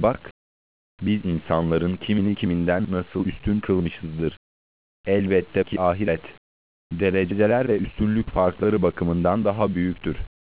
Bak, biz insanların kimini kiminden nasıl üstün kılmışızdır. Elbette ki ahiret, dereceler ve üstünlük farkları bakımından daha büyüktür.